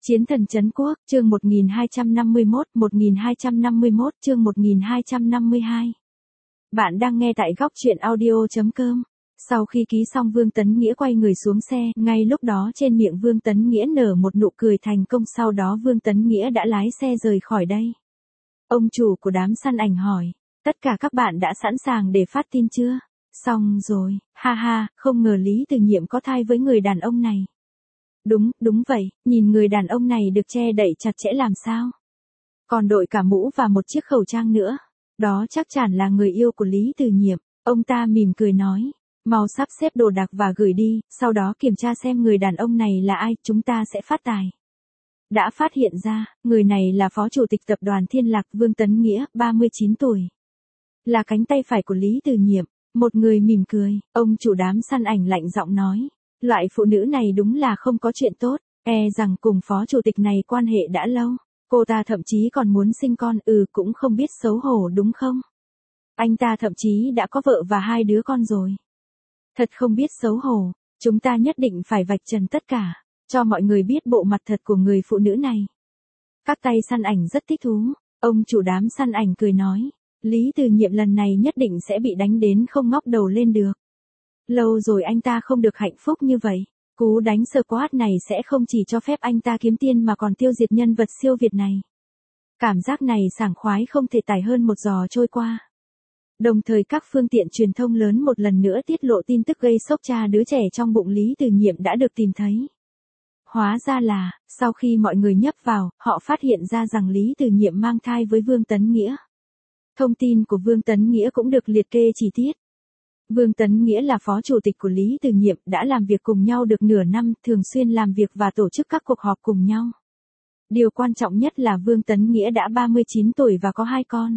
Chiến thần trấn quốc, chương 1251, chương 1252. Bạn đang nghe tại góc truyện audio.com. Sau khi ký xong Vương Tấn Nghĩa quay người xuống xe, ngay lúc đó trên miệng Vương Tấn Nghĩa nở một nụ cười thành công, sau đó Vương Tấn Nghĩa đã lái xe rời khỏi đây. Ông chủ của đám săn ảnh hỏi, tất cả các bạn đã sẵn sàng để phát tin chưa? Xong rồi, ha ha, không ngờ Lý Từ Nhiệm có thai với người đàn ông này. Đúng vậy, nhìn người đàn ông này được che đậy chặt chẽ làm sao? Còn đội cả mũ và một chiếc khẩu trang nữa. Đó chắc chắn là người yêu của Lý Từ Nhiệm. Ông ta mỉm cười nói, mau sắp xếp đồ đạc và gửi đi, sau đó kiểm tra xem người đàn ông này là ai, chúng ta sẽ phát tài. Đã phát hiện ra, người này là phó chủ tịch tập đoàn Thiên Lạc Vương Tấn Nghĩa, 39 tuổi. Là cánh tay phải của Lý Từ Nhiệm. Một người mỉm cười, ông chủ đám săn ảnh lạnh giọng nói. Loại phụ nữ này đúng là không có chuyện tốt, rằng cùng phó chủ tịch này quan hệ đã lâu. Cô ta thậm chí còn muốn sinh con, cũng không biết xấu hổ đúng không? Anh ta thậm chí đã có vợ và 2 đứa con rồi. Thật không biết xấu hổ, chúng ta nhất định phải vạch trần tất cả, cho mọi người biết bộ mặt thật của người phụ nữ này. Các tay săn ảnh rất thích thú, ông chủ đám săn ảnh cười nói, Lý Từ Nhiệm lần này nhất định sẽ bị đánh đến không ngóc đầu lên được. Lâu rồi anh ta không được hạnh phúc như vậy. Cú đánh squat này sẽ không chỉ cho phép anh ta kiếm tiền mà còn tiêu diệt nhân vật siêu việt này. Cảm giác này sảng khoái không thể tải hơn một giò trôi qua. Đồng thời các phương tiện truyền thông lớn một lần nữa tiết lộ tin tức gây sốc, cha đứa trẻ trong bụng Lý Từ Nhiệm đã được tìm thấy. Hóa ra là, sau khi mọi người nhấp vào, họ phát hiện ra rằng Lý Từ Nhiệm mang thai với Vương Tấn Nghĩa. Thông tin của Vương Tấn Nghĩa cũng được liệt kê chi tiết. Vương Tấn Nghĩa là phó chủ tịch của Lý Từ Nhiệm, đã làm việc cùng nhau được nửa năm, thường xuyên làm việc và tổ chức các cuộc họp cùng nhau. Điều quan trọng nhất là Vương Tấn Nghĩa đã 39 tuổi và có 2 con.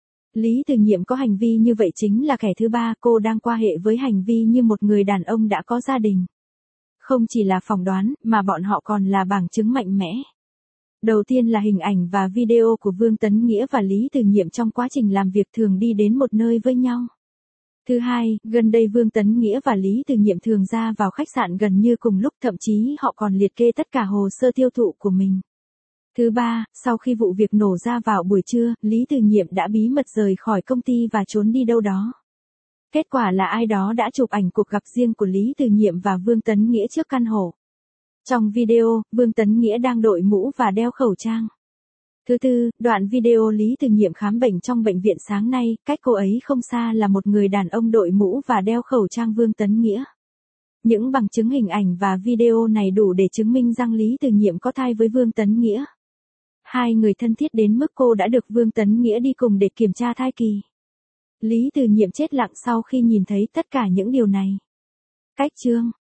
Lý Từ Nhiệm có hành vi như vậy chính là kẻ thứ ba, cô đang qua hệ với hành vi như một người đàn ông đã có gia đình. Không chỉ là phỏng đoán, mà bọn họ còn là bằng chứng mạnh mẽ. Đầu tiên là hình ảnh và video của Vương Tấn Nghĩa và Lý Từ Nhiệm trong quá trình làm việc thường đi đến một nơi với nhau. Thứ hai, gần đây Vương Tấn Nghĩa và Lý Từ Nhiệm thường ra vào khách sạn gần như cùng lúc, thậm chí họ còn liệt kê tất cả hồ sơ tiêu thụ của mình. Thứ ba, sau khi vụ việc nổ ra vào buổi trưa, Lý Từ Nhiệm đã bí mật rời khỏi công ty và trốn đi đâu đó. Kết quả là ai đó đã chụp ảnh cuộc gặp riêng của Lý Từ Nhiệm và Vương Tấn Nghĩa trước căn hộ. Trong video, Vương Tấn Nghĩa đang đội mũ và đeo khẩu trang. Thứ tư, đoạn video Lý Từ Nhiệm khám bệnh trong bệnh viện sáng nay, cách cô ấy không xa là một người đàn ông đội mũ và đeo khẩu trang Vương Tấn Nghĩa. Những bằng chứng hình ảnh và video này đủ để chứng minh rằng Lý Từ Nhiệm có thai với Vương Tấn Nghĩa. Hai người thân thiết đến mức cô đã được Vương Tấn Nghĩa đi cùng để kiểm tra thai kỳ. Lý Từ Nhiệm chết lặng sau khi nhìn thấy tất cả những điều này. Cách chương